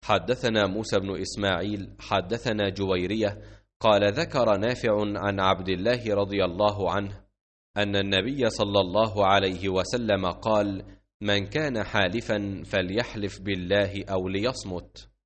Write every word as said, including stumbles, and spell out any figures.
حدثنا موسى بن إسماعيل حدثنا جويرية قال ذكر نافع عن عبد الله رضي الله عنه أن النبي صلى الله عليه وسلم قال: من كان حالفا فليحلف بالله أو ليصمت.